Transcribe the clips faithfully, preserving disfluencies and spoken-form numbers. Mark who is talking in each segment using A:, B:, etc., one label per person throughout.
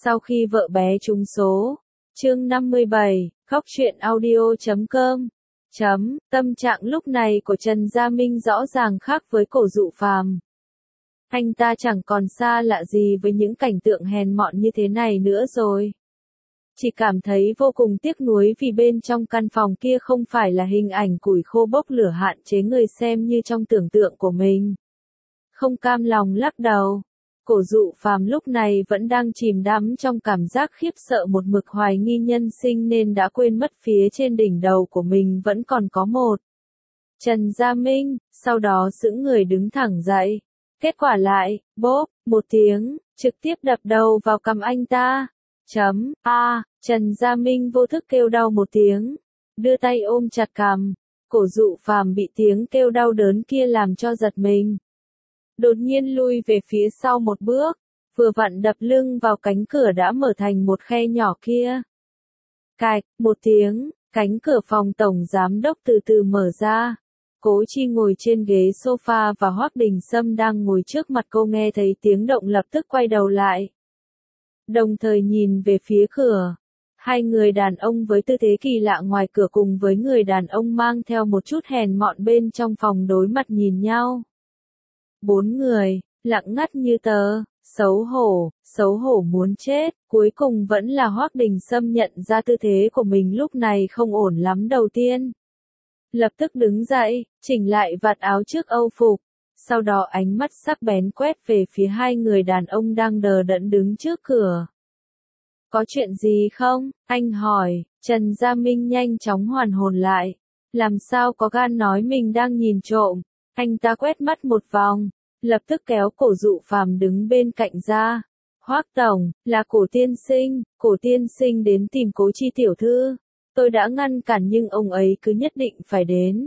A: Sau khi vợ bé trúng số. Chương năm mươi bảy, khóc chuyện audio chấm com. Chấm, tâm trạng lúc này của Trần Gia Minh rõ ràng khác với Cổ Dụ Phàm. Anh ta chẳng còn xa lạ gì với những cảnh tượng hèn mọn như thế này nữa rồi. Chỉ cảm thấy vô cùng tiếc nuối vì bên trong căn phòng kia không phải là hình ảnh củi khô bốc lửa hạn chế người xem như trong tưởng tượng của mình. Không cam lòng lắc đầu. Cổ Dụ Phàm lúc này vẫn đang chìm đắm trong cảm giác khiếp sợ một mực hoài nghi nhân sinh nên đã quên mất phía trên đỉnh đầu của mình vẫn còn có một Trần Gia Minh, sau đó sững người đứng thẳng dậy. Kết quả lại, bốp, một tiếng, trực tiếp đập đầu vào cằm anh ta. Chấm, a, Trần Gia Minh vô thức kêu đau một tiếng, đưa tay ôm chặt cằm. Cổ Dụ Phàm bị tiếng kêu đau đớn kia làm cho giật mình. Đột nhiên lui về phía sau một bước, vừa vặn đập lưng vào cánh cửa đã mở thành một khe nhỏ kia. Cạch, một tiếng, cánh cửa phòng tổng giám đốc từ từ mở ra. Cố Chi ngồi trên ghế sofa và Hoắc Đình Sâm đang ngồi trước mặt cô nghe thấy tiếng động lập tức quay đầu lại. Đồng thời nhìn về phía cửa. Hai người đàn ông với tư thế kỳ lạ ngoài cửa cùng với người đàn ông mang theo một chút hèn mọn bên trong phòng đối mặt nhìn nhau. Bốn người, lặng ngắt như tờ, xấu hổ, xấu hổ muốn chết, cuối cùng vẫn là Hoắc Đình Sâm nhận ra tư thế của mình lúc này không ổn lắm đầu tiên. Lập tức đứng dậy, chỉnh lại vạt áo trước âu phục, sau đó ánh mắt sắc bén quét về phía hai người đàn ông đang đờ đẫn đứng trước cửa. Có chuyện gì không? Anh hỏi. Trần Gia Minh nhanh chóng hoàn hồn lại. Làm sao có gan nói mình đang nhìn trộm? Anh ta quét mắt một vòng, lập tức kéo Cổ Dụ Phàm đứng bên cạnh ra. Hoắc tổng, là Cổ tiên sinh, Cổ tiên sinh đến tìm Cố Chi tiểu thư. Tôi đã ngăn cản nhưng ông ấy cứ nhất định phải đến.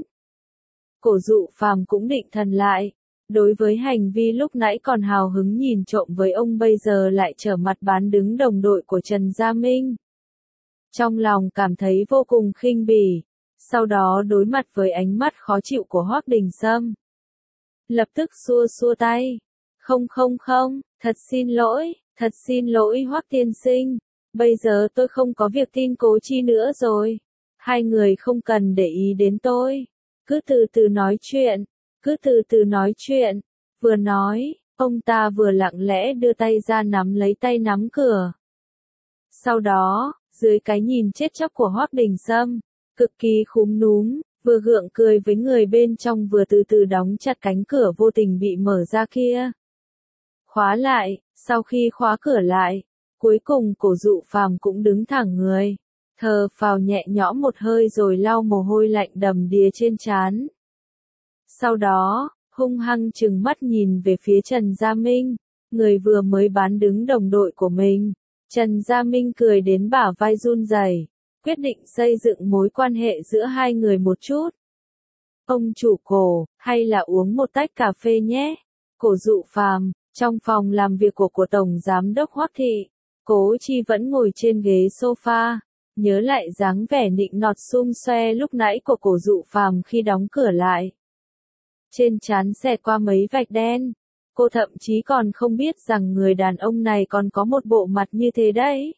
A: Cổ Dụ Phàm cũng định thần lại. Đối với hành vi lúc nãy còn hào hứng nhìn trộm với ông bây giờ lại trở mặt bán đứng đồng đội của Trần Gia Minh. Trong lòng cảm thấy vô cùng khinh bỉ. Sau đó đối mặt với ánh mắt khó chịu của Hoắc Đình Sâm. Lập tức xua xua tay. Không không không, thật xin lỗi, thật xin lỗi Hoắc tiên sinh. Bây giờ tôi không có việc tin Cố Chi nữa rồi. Hai người không cần để ý đến tôi. Cứ từ từ nói chuyện, cứ từ từ nói chuyện. Vừa nói, ông ta vừa lặng lẽ đưa tay ra nắm lấy tay nắm cửa. Sau đó, dưới cái nhìn chết chóc của Hoắc Đình Sâm, cực kỳ khúm núm, vừa gượng cười với người bên trong vừa từ từ đóng chặt cánh cửa vô tình bị mở ra kia. Khóa lại, sau khi khóa cửa lại, cuối cùng Cổ Dụ Phàm cũng đứng thẳng người, thở phào nhẹ nhõm một hơi rồi lau mồ hôi lạnh đầm đìa trên trán. Sau đó, hung hăng trừng mắt nhìn về phía Trần Gia Minh, người vừa mới bán đứng đồng đội của mình. Trần Gia Minh cười đến bả vai run rẩy, quyết định xây dựng mối quan hệ giữa hai người một chút. Ông chủ Cổ, hay là uống một tách cà phê nhé? Cổ Dụ Phàm, trong phòng làm việc của của Tổng Giám đốc Hoắc Thị, Cố Chi vẫn ngồi trên ghế sofa, nhớ lại dáng vẻ nịnh nọt xum xoe lúc nãy của Cổ Dụ Phàm khi đóng cửa lại. Trên trán xẹt qua mấy vạch đen, cô thậm chí còn không biết rằng người đàn ông này còn có một bộ mặt như thế đấy.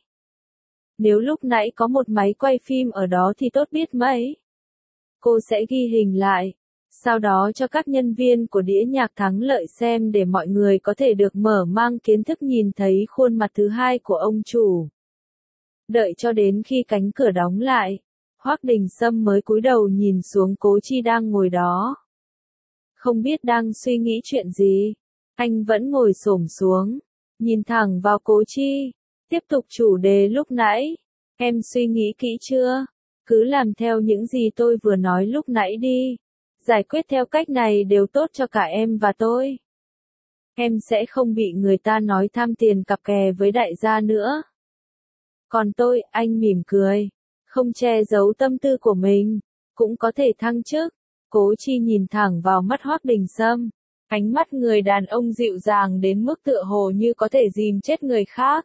A: Nếu lúc nãy có một máy quay phim ở đó thì tốt biết mấy. Cô sẽ ghi hình lại, sau đó cho các nhân viên của đĩa nhạc Thắng Lợi xem để mọi người có thể được mở mang kiến thức nhìn thấy khuôn mặt thứ hai của ông chủ. Đợi cho đến khi cánh cửa đóng lại, Hoắc Đình Sâm mới cúi đầu nhìn xuống Cố Chi đang ngồi đó. Không biết đang suy nghĩ chuyện gì, anh vẫn ngồi xổm xuống, nhìn thẳng vào Cố Chi, tiếp tục chủ đề lúc nãy. Em suy nghĩ kỹ chưa? Cứ làm theo những gì tôi vừa nói lúc nãy đi. Giải quyết theo cách này đều tốt cho cả em và tôi. Em sẽ không bị người ta nói tham tiền cặp kè với đại gia nữa. Còn tôi, anh mỉm cười, không che giấu tâm tư của mình, cũng có thể thăng chức. Cố Chi nhìn thẳng vào mắt Hoắc Đình Sâm, ánh mắt người đàn ông dịu dàng đến mức tựa hồ như có thể dìm chết người khác.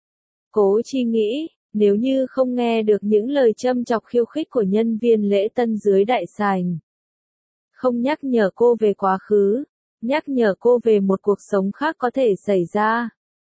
A: Cố Chi nghĩ, nếu như không nghe được những lời châm chọc khiêu khích của nhân viên lễ tân dưới đại sảnh, không nhắc nhở cô về quá khứ, nhắc nhở cô về một cuộc sống khác có thể xảy ra,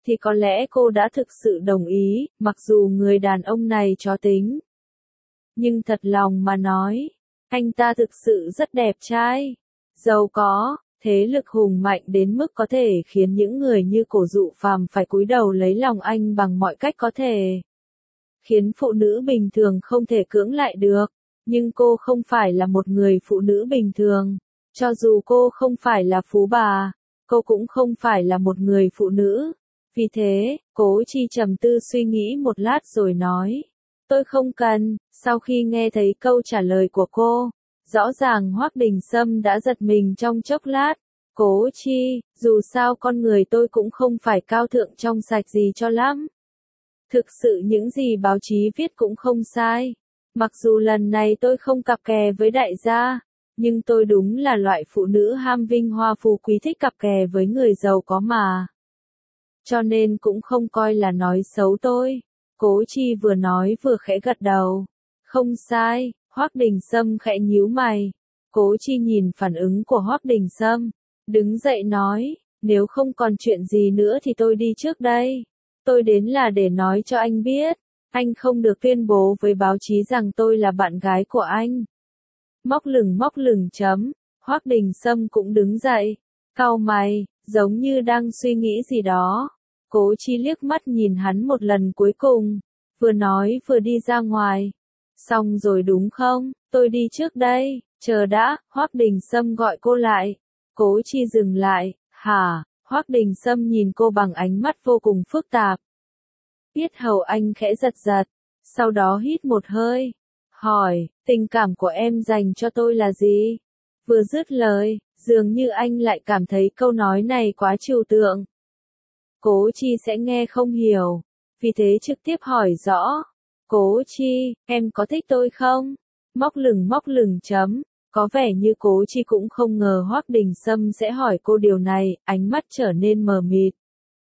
A: thì có lẽ cô đã thực sự đồng ý, mặc dù người đàn ông này chó tính. Nhưng thật lòng mà nói, anh ta thực sự rất đẹp trai, giàu có, thế lực hùng mạnh đến mức có thể khiến những người như Cổ Dụ Phàm phải cúi đầu lấy lòng anh bằng mọi cách có thể. Khiến phụ nữ bình thường không thể cưỡng lại được, nhưng cô không phải là một người phụ nữ bình thường. Cho dù cô không phải là phú bà, cô cũng không phải là một người phụ nữ. Vì thế, Cố Chi trầm tư suy nghĩ một lát rồi nói. Tôi không cần. Sau khi nghe thấy câu trả lời của cô, rõ ràng Hoắc Đình Sâm đã giật mình trong chốc lát. Cố Chi, dù sao con người tôi cũng không phải cao thượng trong sạch gì cho lắm. Thực sự những gì báo chí viết cũng không sai. Mặc dù lần này tôi không cặp kè với đại gia, nhưng tôi đúng là loại phụ nữ ham vinh hoa phú quý thích cặp kè với người giàu có mà. Cho nên cũng không coi là nói xấu tôi. Cố Chi vừa nói vừa khẽ gật đầu. Không sai. Hoắc Đình Sâm khẽ nhíu mày. Cố Chi nhìn phản ứng của Hoắc Đình Sâm, đứng dậy nói, nếu không còn chuyện gì nữa thì tôi đi trước đây. Tôi đến là để nói cho anh biết, anh không được tuyên bố với báo chí rằng tôi là bạn gái của anh. Móc lửng móc lửng chấm, Hoắc Đình Sâm cũng đứng dậy, cau mày, giống như đang suy nghĩ gì đó. Cố Chi liếc mắt nhìn hắn một lần cuối cùng, vừa nói vừa đi ra ngoài. Xong rồi đúng không, tôi đi trước đây, chờ đã, Hoắc Đình Sâm gọi cô lại. Cố Chi dừng lại, hả, Hoắc Đình Sâm nhìn cô bằng ánh mắt vô cùng phức tạp. Yết hầu anh khẽ giật giật, sau đó hít một hơi, hỏi, tình cảm của em dành cho tôi là gì? Vừa dứt lời, dường như anh lại cảm thấy câu nói này quá trừu tượng. Cố Chi sẽ nghe không hiểu, vì thế trực tiếp hỏi rõ. Cố Chi, em có thích tôi không? Móc lửng móc lửng chấm, có vẻ như Cố Chi cũng không ngờ Hoắc Đình Sâm sẽ hỏi cô điều này, ánh mắt trở nên mờ mịt.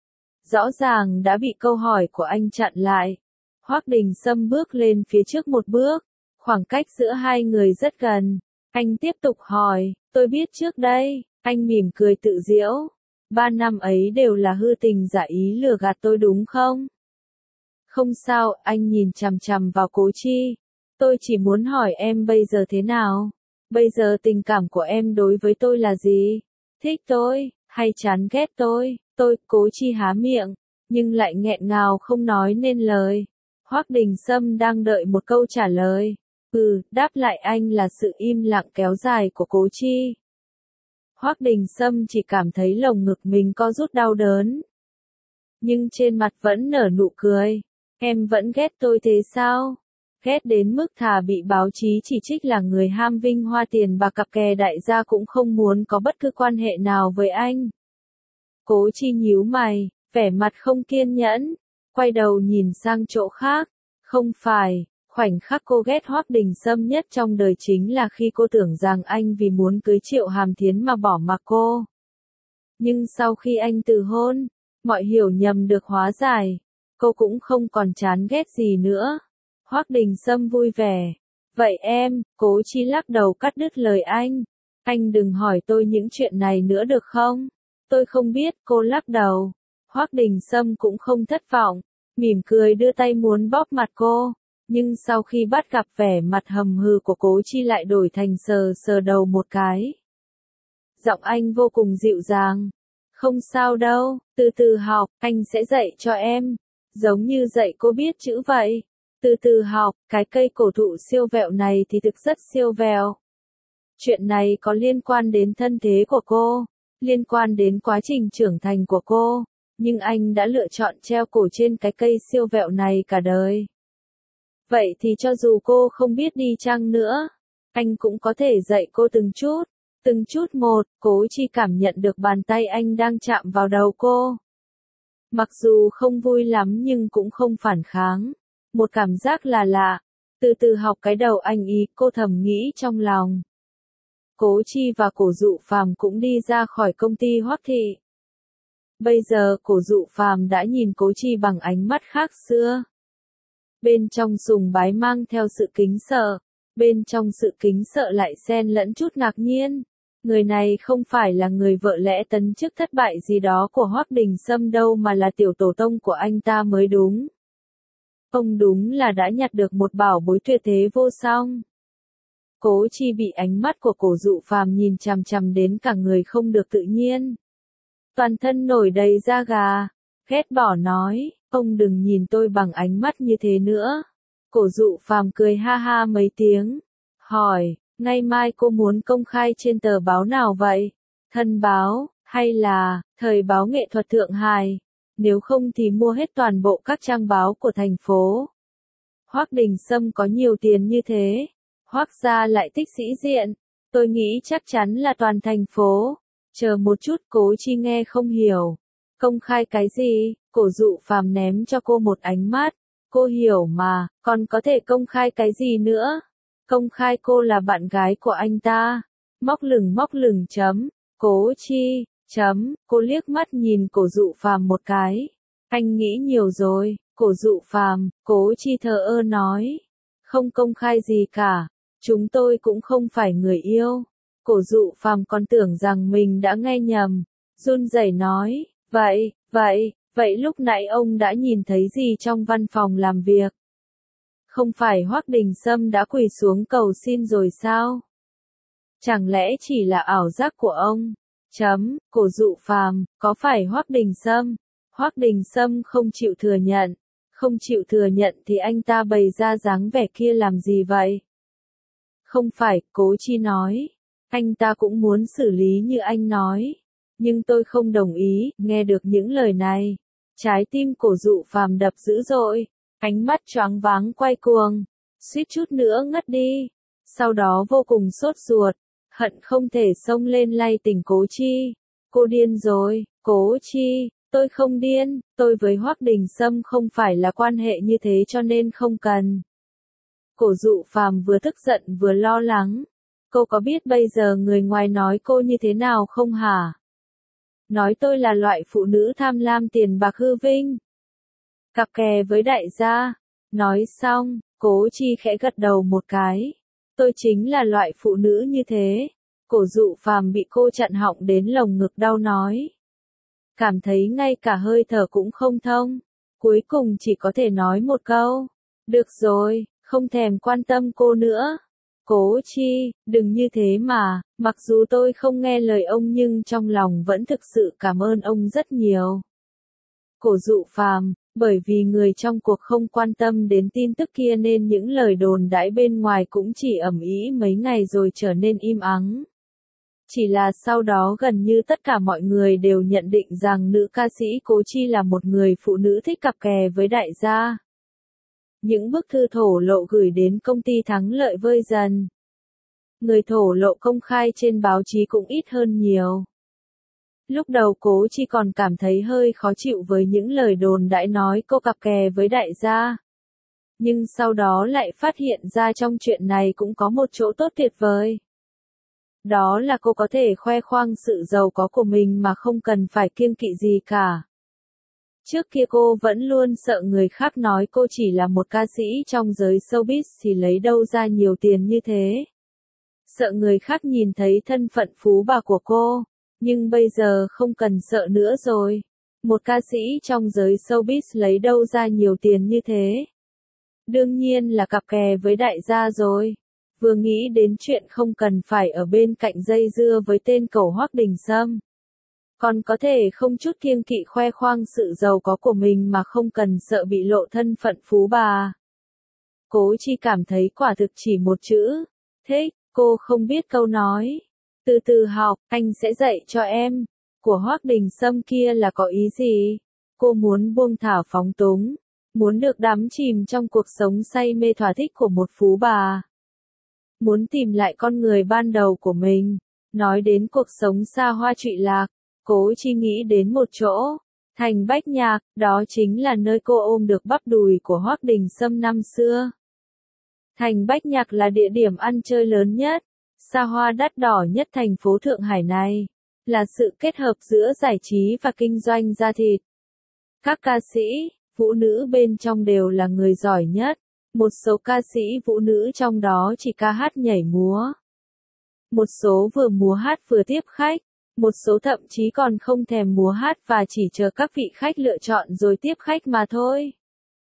A: Rõ ràng đã bị câu hỏi của anh chặn lại. Hoắc Đình Sâm bước lên phía trước một bước, khoảng cách giữa hai người rất gần. Anh tiếp tục hỏi, tôi biết trước đây, anh mỉm cười tự giễu. Ba năm ấy đều là hư tình giả ý lừa gạt tôi đúng không? Không sao, anh nhìn chằm chằm vào Cố Chi. Tôi chỉ muốn hỏi em bây giờ thế nào? Bây giờ tình cảm của em đối với tôi là gì? Thích tôi, hay chán ghét tôi? Tôi, Cố Chi há miệng, nhưng lại nghẹn ngào không nói nên lời. Hoắc Đình Sâm đang đợi một câu trả lời. Ừ, đáp lại anh là sự im lặng kéo dài của Cố Chi. Hoắc Đình Sâm chỉ cảm thấy lồng ngực mình co rút đau đớn. Nhưng trên mặt vẫn nở nụ cười. Em vẫn ghét tôi thế sao? Ghét đến mức thà bị báo chí chỉ trích là người ham vinh hoa tiền bạc cặp kè đại gia cũng không muốn có bất cứ quan hệ nào với anh. Cố Chi nhíu mày, vẻ mặt không kiên nhẫn, quay đầu nhìn sang chỗ khác. Không phải, khoảnh khắc cô ghét Hoắc Đình Sâm nhất trong đời chính là khi cô tưởng rằng anh vì muốn cưới Triệu Hàm Thiến mà bỏ mặc cô. Nhưng sau khi anh từ hôn, mọi hiểu nhầm được hóa giải, cô cũng không còn chán ghét gì nữa. Hoắc Đình Sâm vui vẻ. Vậy em, Cố Chi lắc đầu cắt đứt lời anh. Anh đừng hỏi tôi những chuyện này nữa được không? Tôi không biết, cô lắc đầu. Hoắc Đình Sâm cũng không thất vọng, mỉm cười đưa tay muốn bóp mặt cô. Nhưng sau khi bắt gặp vẻ mặt hầm hừ của Cố Chi lại đổi thành sờ sờ đầu một cái. Giọng anh vô cùng dịu dàng. Không sao đâu, từ từ học, anh sẽ dạy cho em. Giống như dạy cô biết chữ vậy. Từ từ học, cái cây cổ thụ siêu vẹo này thì thực rất siêu vẹo. Chuyện này có liên quan đến thân thế của cô, liên quan đến quá trình trưởng thành của cô, nhưng anh đã lựa chọn treo cổ trên cái cây siêu vẹo này cả đời. Vậy thì cho dù cô không biết đi chăng nữa, anh cũng có thể dạy cô từng chút, từng chút một. Cố Chi cảm nhận được bàn tay anh đang chạm vào đầu cô. Mặc dù không vui lắm nhưng cũng không phản kháng. Một cảm giác là lạ. Từ từ học cái đầu anh ý, cô thầm nghĩ trong lòng. Cố Chi và Cổ Dụ Phàm cũng đi ra khỏi công ty Hoắc Thị. Bây giờ Cổ Dụ Phàm đã nhìn Cố Chi bằng ánh mắt khác xưa. Bên trong sùng bái mang theo sự kính sợ, bên trong sự kính sợ lại xen lẫn chút ngạc nhiên. Người này không phải là người vợ lẽ tấn chức thất bại gì đó của Hoắc Đình Sâm đâu mà là tiểu tổ tông của anh ta mới đúng. Ông đúng là đã nhặt được một bảo bối tuyệt thế vô song. Cố Chi bị ánh mắt của Cổ Dụ Phàm nhìn chằm chằm đến cả người không được tự nhiên. Toàn thân nổi đầy da gà, ghét bỏ nói, ông đừng nhìn tôi bằng ánh mắt như thế nữa. Cổ Dụ Phàm cười ha ha mấy tiếng, hỏi, ngày mai cô muốn công khai trên tờ báo nào vậy? Thân báo, hay là, thời báo nghệ thuật Thượng Hải? Nếu không thì mua hết toàn bộ các trang báo của thành phố. Hoắc Đình Sâm có nhiều tiền như thế. Hoắc gia lại thích sĩ diện. Tôi nghĩ chắc chắn là toàn thành phố. Chờ một chút, Cố Chi nghe không hiểu. Công khai cái gì? Cổ Dụ Phàm ném cho cô một ánh mắt. Cô hiểu mà, còn có thể công khai cái gì nữa? Công khai cô là bạn gái của anh ta. Móc lửng móc lửng chấm. Cố Chi, chấm. Cô liếc mắt nhìn Cổ Dụ Phàm một cái. Anh nghĩ nhiều rồi. Cổ Dụ Phàm, Cố Chi thờ ơ nói. Không công khai gì cả. Chúng tôi cũng không phải người yêu. Cổ Dụ Phàm còn tưởng rằng mình đã nghe nhầm. Run rẩy nói, vậy, vậy, vậy lúc nãy ông đã nhìn thấy gì trong văn phòng làm việc? Không phải Hoắc Đình Sâm đã quỳ xuống cầu xin rồi sao? Chẳng lẽ chỉ là ảo giác của ông? Chấm, Cổ Dụ Phàm, có phải Hoắc Đình Sâm? Hoắc Đình Sâm không chịu thừa nhận. Không chịu thừa nhận thì anh ta bày ra dáng vẻ kia làm gì vậy? Không phải, Cố Chi nói. Anh ta cũng muốn xử lý như anh nói. Nhưng tôi không đồng ý. Nghe được những lời này, trái tim Cổ Dụ Phàm đập dữ dội. Ánh mắt choáng váng quay cuồng. Suýt chút nữa ngất đi. Sau đó vô cùng sốt ruột. Hận không thể xông lên lay tỉnh Cố Chi. Cô điên rồi, Cố Chi. Tôi không điên, tôi với Hoắc Đình Sâm không phải là quan hệ như thế cho nên không cần. Cổ Dụ Phàm vừa tức giận vừa lo lắng. Cô có biết bây giờ người ngoài nói cô như thế nào không hả? Nói tôi là loại phụ nữ tham lam tiền bạc hư vinh. Cặp kè với đại gia. Nói xong, Cố Chi khẽ gật đầu một cái. Tôi chính là loại phụ nữ như thế. Cổ Dụ Phàm bị cô chặn họng đến lồng ngực đau nói. Cảm thấy ngay cả hơi thở cũng không thông. Cuối cùng chỉ có thể nói một câu. Được rồi, không thèm quan tâm cô nữa. Cố Chi, đừng như thế mà, mặc dù tôi không nghe lời ông nhưng trong lòng vẫn thực sự cảm ơn ông rất nhiều. Cổ Dụ Phàm, bởi vì người trong cuộc không quan tâm đến tin tức kia nên những lời đồn đãi bên ngoài cũng chỉ ầm ĩ mấy ngày rồi trở nên im ắng. Chỉ là sau đó gần như tất cả mọi người đều nhận định rằng nữ ca sĩ Cố Chi là một người phụ nữ thích cặp kè với đại gia. Những bức thư thổ lộ gửi đến công ty Thắng Lợi vơi dần. Người thổ lộ công khai trên báo chí cũng ít hơn nhiều. Lúc đầu Cố Chi còn cảm thấy hơi khó chịu với những lời đồn đãi nói cô cặp kè với đại gia. Nhưng sau đó lại phát hiện ra trong chuyện này cũng có một chỗ tốt tuyệt vời. Đó là cô có thể khoe khoang sự giàu có của mình mà không cần phải kiêng kỵ gì cả. Trước kia cô vẫn luôn sợ người khác nói cô chỉ là một ca sĩ trong giới showbiz thì lấy đâu ra nhiều tiền như thế. Sợ người khác nhìn thấy thân phận phú bà của cô. Nhưng bây giờ không cần sợ nữa rồi. Một ca sĩ trong giới showbiz lấy đâu ra nhiều tiền như thế. Đương nhiên là cặp kè với đại gia rồi. Vừa nghĩ đến chuyện không cần phải ở bên cạnh dây dưa với tên cẩu Hoắc Đình Sâm. Còn có thể không chút kiêng kỵ khoe khoang sự giàu có của mình mà không cần sợ bị lộ thân phận phú bà. Cố Chi cảm thấy quả thực chỉ một chữ. Thích, cô không biết câu nói. Từ từ học, anh sẽ dạy cho em. Của Hoắc Đình Sâm kia là có ý gì? Cô muốn buông thả phóng túng. Muốn được đắm chìm trong cuộc sống say mê thỏa thích của một phú bà. Muốn tìm lại con người ban đầu của mình. Nói đến cuộc sống xa hoa trụy lạc, Cố Chi nghĩ đến một chỗ. Thành Bách Nhạc, đó chính là nơi cô ôm được bắp đùi của Hoắc Đình Sâm năm xưa. Thành Bách Nhạc là địa điểm ăn chơi lớn nhất, xa hoa đắt đỏ nhất thành phố Thượng Hải này. Là sự kết hợp giữa giải trí và kinh doanh da thịt. Các ca sĩ, vũ nữ bên trong đều là người giỏi nhất. Một số ca sĩ vũ nữ trong đó chỉ ca hát nhảy múa. một số vừa múa hát vừa tiếp khách, một số thậm chí còn không thèm múa hát và chỉ chờ các vị khách lựa chọn rồi tiếp khách mà thôi.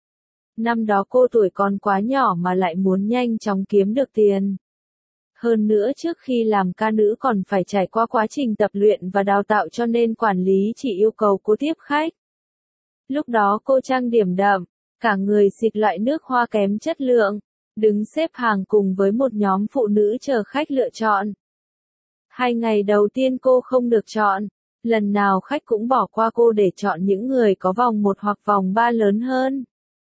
A: Năm đó cô tuổi còn quá nhỏ mà lại muốn nhanh chóng kiếm được tiền. Hơn nữa trước khi làm ca nữ còn phải trải qua quá trình tập luyện và đào tạo cho nên quản lý chỉ yêu cầu cô tiếp khách. Lúc đó cô trang điểm đậm, cả người xịt loại nước hoa kém chất lượng, đứng xếp hàng cùng với một nhóm phụ nữ chờ khách lựa chọn. Hai ngày đầu tiên cô không được chọn, lần nào khách cũng bỏ qua cô để chọn những người có vòng một hoặc vòng ba lớn hơn.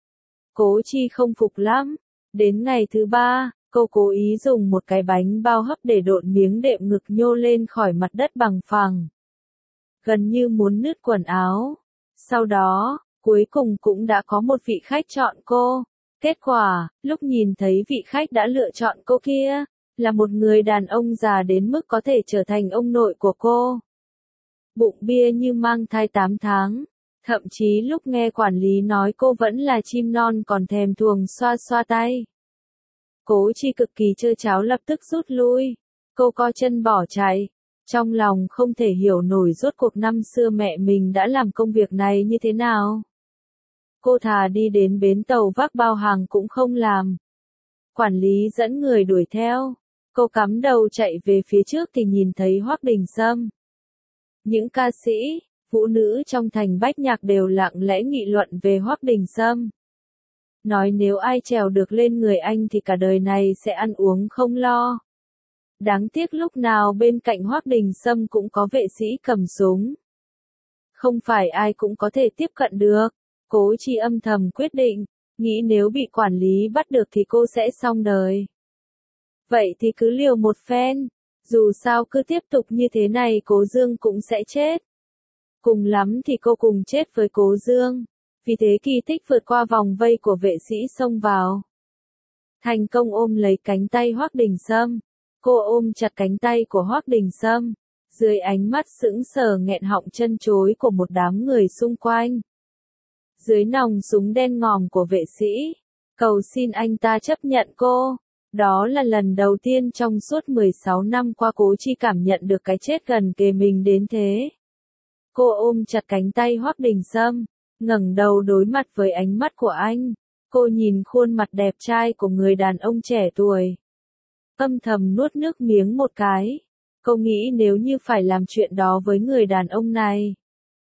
A: Cố Chi không phục lắm. Đến ngày thứ ba, cô cố ý dùng một cái bánh bao hấp để độn miếng đệm ngực nhô lên khỏi mặt đất bằng phẳng. Gần như muốn nứt quần áo. Sau đó, cuối cùng cũng đã có một vị khách chọn cô. Kết quả, lúc nhìn thấy vị khách đã lựa chọn cô kia, là một người đàn ông già đến mức có thể trở thành ông nội của cô. Bụng bia như mang thai tám tháng. Thậm chí lúc nghe quản lý nói cô vẫn là chim non còn thèm thuồng xoa xoa tay. Cố Chi cực kỳ trơ tráo lập tức rút lui. Cô co chân bỏ chạy. Trong lòng không thể hiểu nổi rốt cuộc năm xưa mẹ mình đã làm công việc này như thế nào. Cô thà đi đến bến tàu vác bao hàng cũng không làm. Quản lý dẫn người đuổi theo. Cô cắm đầu chạy về phía trước thì nhìn thấy Hoắc Đình Sâm. Những ca sĩ, phụ nữ trong thành Bách Nhạc đều lặng lẽ nghị luận về Hoắc Đình Sâm. Nói nếu ai trèo được lên người anh thì cả đời này sẽ ăn uống không lo. Đáng tiếc lúc nào bên cạnh Hoắc Đình Sâm cũng có vệ sĩ cầm súng. Không phải ai cũng có thể tiếp cận được. Cố Chi âm thầm quyết định, nghĩ nếu bị quản lý bắt được thì cô sẽ xong đời. Vậy thì cứ liều một phen, dù sao cứ tiếp tục như thế này Cố Dương cũng sẽ chết. Cùng lắm thì cô cùng chết với Cố Dương. Vì thế kỳ tích vượt qua vòng vây của vệ sĩ xông vào. Thành công ôm lấy cánh tay Hoắc Đình Sâm. Cô ôm chặt cánh tay của Hoắc Đình Sâm. Dưới ánh mắt sững sờ nghẹn họng chân chối của một đám người xung quanh. Dưới nòng súng đen ngòm của vệ sĩ. Cầu xin anh ta chấp nhận cô. Đó là lần đầu tiên trong suốt mười sáu năm qua Cố Chi cảm nhận được cái chết gần kề mình đến thế. Cô ôm chặt cánh tay Hoắc Đình Sâm, ngẩng đầu đối mặt với ánh mắt của anh. Cô nhìn khuôn mặt đẹp trai của người đàn ông trẻ tuổi. Âm thầm nuốt nước miếng một cái. Cô nghĩ nếu như phải làm chuyện đó với người đàn ông này,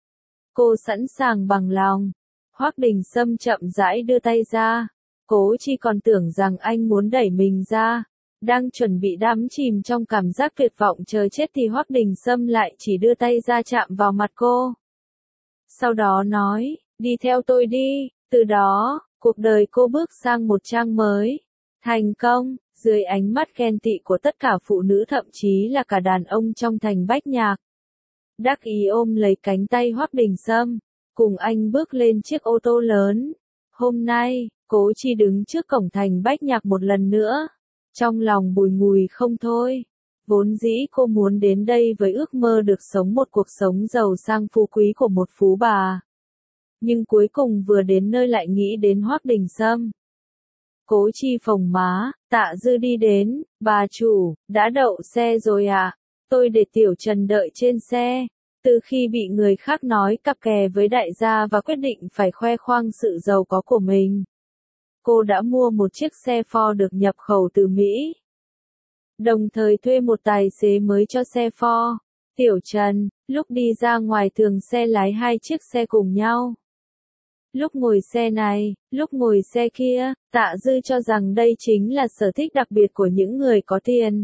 A: cô sẵn sàng bằng lòng. Hoắc Đình Sâm chậm rãi đưa tay ra. Cố Chi còn tưởng rằng anh muốn đẩy mình ra. Đang chuẩn bị đắm chìm trong cảm giác tuyệt vọng chờ chết thì Hoắc Đình Sâm lại chỉ đưa tay ra chạm vào mặt cô. Sau đó nói, đi theo tôi đi. Từ đó, cuộc đời cô bước sang một trang mới. Thành công, dưới ánh mắt ghen tị của tất cả phụ nữ thậm chí là cả đàn ông trong thành Bách Nhạc. Đắc ý ôm lấy cánh tay Hoắc Đình Sâm, cùng anh bước lên chiếc ô tô lớn. Hôm nay, Cố Chi đứng trước cổng thành Bách Nhạc một lần nữa. Trong lòng bùi ngùi không thôi. Vốn dĩ cô muốn đến đây với ước mơ được sống một cuộc sống giàu sang phú quý của một phú bà. Nhưng cuối cùng vừa đến nơi lại nghĩ đến Hoắc Đình Sâm. Cố Chi phồng má, Tạ Dư đi đến, bà chủ, đã đậu xe rồi à? Tôi để Tiểu Trần đợi trên xe. Từ khi bị người khác nói cặp kè với đại gia và quyết định phải khoe khoang sự giàu có của mình. Cô đã mua một chiếc xe Ford được nhập khẩu từ Mỹ. Đồng thời thuê một tài xế mới cho xe Ford. Tiểu Trần, lúc đi ra ngoài thường xe lái hai chiếc xe cùng nhau. Lúc ngồi xe này, lúc ngồi xe kia, Tạ Dư cho rằng đây chính là sở thích đặc biệt của những người có tiền.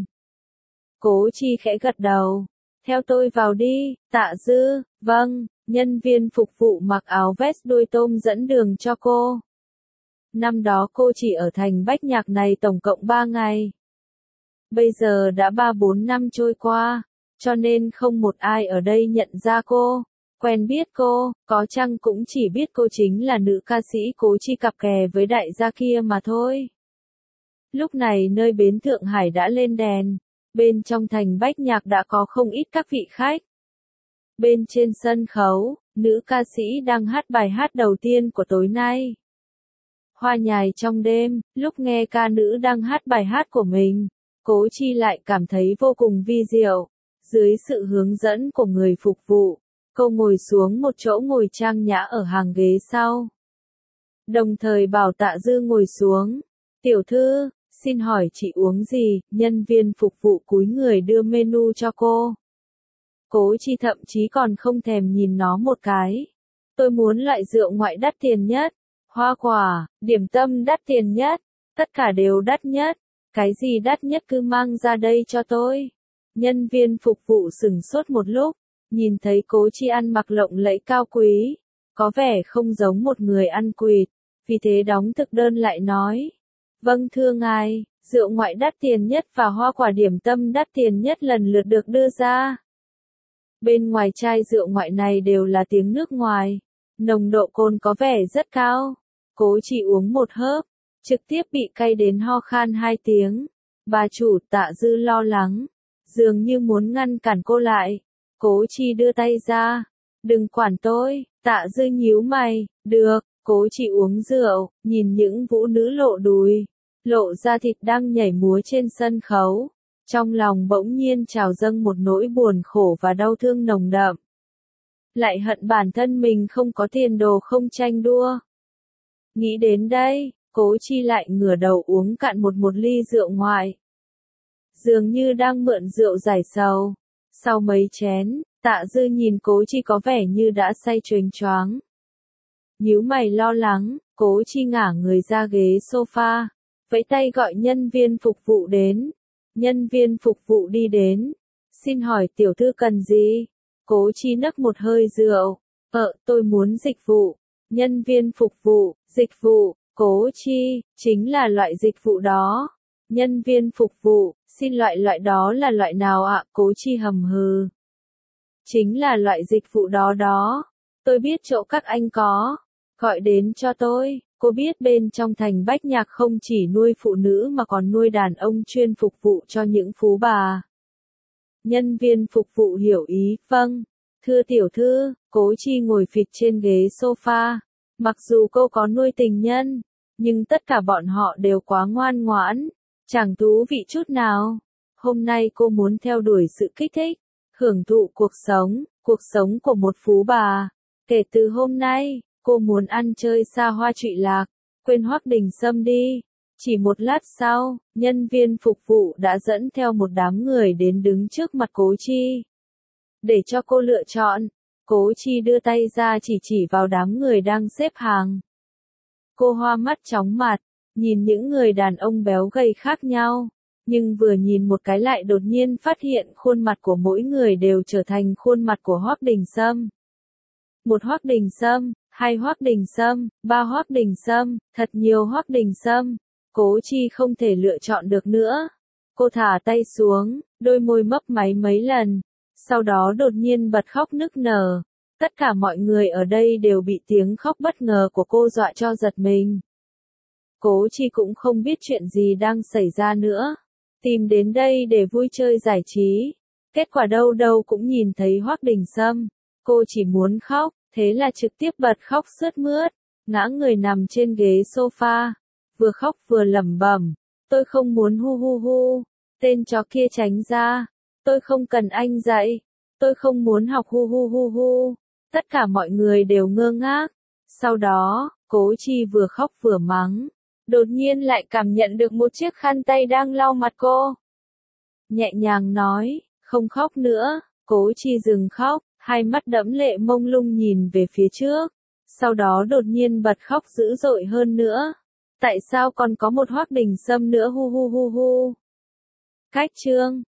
A: Cố Chi khẽ gật đầu. Theo tôi vào đi, Tạ Dư, vâng, nhân viên phục vụ mặc áo vest đuôi tôm dẫn đường cho cô. Năm đó cô chỉ ở thành Bách Nhạc này tổng cộng ba ngày. Bây giờ đã ba bốn năm trôi qua, cho nên không một ai ở đây nhận ra cô, quen biết cô, có chăng cũng chỉ biết cô chính là nữ ca sĩ Cố Chi cặp kè với đại gia kia mà thôi. Lúc này nơi bến Thượng Hải đã lên đèn, bên trong thành Bách Nhạc đã có không ít các vị khách. Bên trên sân khấu, nữ ca sĩ đang hát bài hát đầu tiên của tối nay. Hoa nhài trong đêm, lúc nghe ca nữ đang hát bài hát của mình, Cố Chi lại cảm thấy vô cùng vi diệu. Dưới sự hướng dẫn của người phục vụ, cô ngồi xuống một chỗ ngồi trang nhã ở hàng ghế sau. Đồng thời bảo Tạ Dư ngồi xuống. Tiểu thư, xin hỏi chị uống gì? Nhân viên phục vụ cúi người đưa menu cho cô. Cố Chi thậm chí còn không thèm nhìn nó một cái. Tôi muốn loại rượu ngoại đắt tiền nhất, hoa quả, điểm tâm đắt tiền nhất, tất cả đều đắt nhất. Cái gì đắt nhất cứ mang ra đây cho tôi. Nhân viên phục vụ sửng sốt một lúc, nhìn thấy Cố Chi ăn mặc lộng lẫy cao quý, có vẻ không giống một người ăn quỵt, vì thế đóng thực đơn lại nói. Vâng thưa ngài, rượu ngoại đắt tiền nhất và hoa quả điểm tâm đắt tiền nhất lần lượt được đưa ra. Bên ngoài chai rượu ngoại này đều là tiếng nước ngoài, nồng độ cồn có vẻ rất cao. Cố Chi uống một hớp, trực tiếp bị cay đến ho khan hai tiếng. Bà chủ Tạ Dư lo lắng, dường như muốn ngăn cản cô lại. Cố Chi đưa tay ra. Đừng quản tôi, Tạ Dư nhíu mày. Được, Cố Chi uống rượu, nhìn những vũ nữ lộ đùi, lộ ra thịt đang nhảy múa trên sân khấu. Trong lòng bỗng nhiên trào dâng một nỗi buồn khổ và đau thương nồng đậm. Lại hận bản thân mình không có tiền đồ không tranh đua. Nghĩ đến đây, Cố Chi lại ngửa đầu uống cạn một một ly rượu ngoại. Dường như đang mượn rượu giải sầu. Sau mấy chén, Tạ Dư nhìn Cố Chi có vẻ như đã say choáng choáng. Nhíu mày lo lắng, Cố Chi ngả người ra ghế sofa, vẫy tay gọi nhân viên phục vụ đến. Nhân viên phục vụ đi đến. Xin hỏi tiểu thư cần gì? Cố Chi nấc một hơi rượu. Ờ, tôi muốn dịch vụ. Nhân viên phục vụ, dịch vụ, Cố Chi, chính là loại dịch vụ đó. Nhân viên phục vụ, xin loại loại đó là loại nào ạ? Cố Chi hầm hừ. Chính là loại dịch vụ đó đó. Tôi biết chỗ các anh có. Gọi đến cho tôi. Cô biết bên trong thành Bách Nhạc không chỉ nuôi phụ nữ mà còn nuôi đàn ông chuyên phục vụ cho những phú bà. Nhân viên phục vụ hiểu ý, vâng. Thưa tiểu thư, Cố Chi ngồi phịch trên ghế sofa. Mặc dù cô có nuôi tình nhân, nhưng tất cả bọn họ đều quá ngoan ngoãn, chẳng thú vị chút nào. Hôm nay cô muốn theo đuổi sự kích thích, hưởng thụ cuộc sống, cuộc sống của một phú bà. Kể từ hôm nay, cô muốn ăn chơi xa hoa trụy lạc, quên Hoắc Đình Sâm đi. Chỉ một lát sau, nhân viên phục vụ đã dẫn theo một đám người đến đứng trước mặt Cố Chi. Để cho cô lựa chọn, Cố Chi đưa tay ra chỉ chỉ vào đám người đang xếp hàng. Cô hoa mắt chóng mặt, nhìn những người đàn ông béo gầy khác nhau, nhưng vừa nhìn một cái lại đột nhiên phát hiện khuôn mặt của mỗi người đều trở thành khuôn mặt của Hoắc Đình Sâm. Một Hoắc Đình Sâm, hai Hoắc Đình Sâm, ba Hoắc Đình Sâm, thật nhiều Hoắc Đình Sâm. Cố Chi không thể lựa chọn được nữa. Cô thả tay xuống, đôi môi mấp máy mấy lần, sau đó đột nhiên bật khóc nức nở. Tất cả mọi người ở đây đều bị tiếng khóc bất ngờ của cô dọa cho giật mình. Cố Chi cũng không biết chuyện gì đang xảy ra nữa. Tìm đến đây để vui chơi giải trí. Kết quả đâu đâu cũng nhìn thấy Hoắc Đình Sâm. Cô chỉ muốn khóc, thế là trực tiếp bật khóc sướt mướt, ngã người nằm trên ghế sofa. Vừa khóc vừa lẩm bẩm, tôi không muốn hu hu hu, tên chó kia tránh ra, tôi không cần anh dạy, tôi không muốn học hu hu hu hu. Tất cả mọi người đều ngơ ngác. Sau đó, Cố Chi vừa khóc vừa mắng, đột nhiên lại cảm nhận được một chiếc khăn tay đang lau mặt cô. Nhẹ nhàng nói, không khóc nữa. Cố Chi dừng khóc, hai mắt đẫm lệ mông lung nhìn về phía trước, sau đó đột nhiên bật khóc dữ dội hơn nữa. Tại sao còn có một Hoắc Đình Sâm nữa hu hu hu hu. Cách chương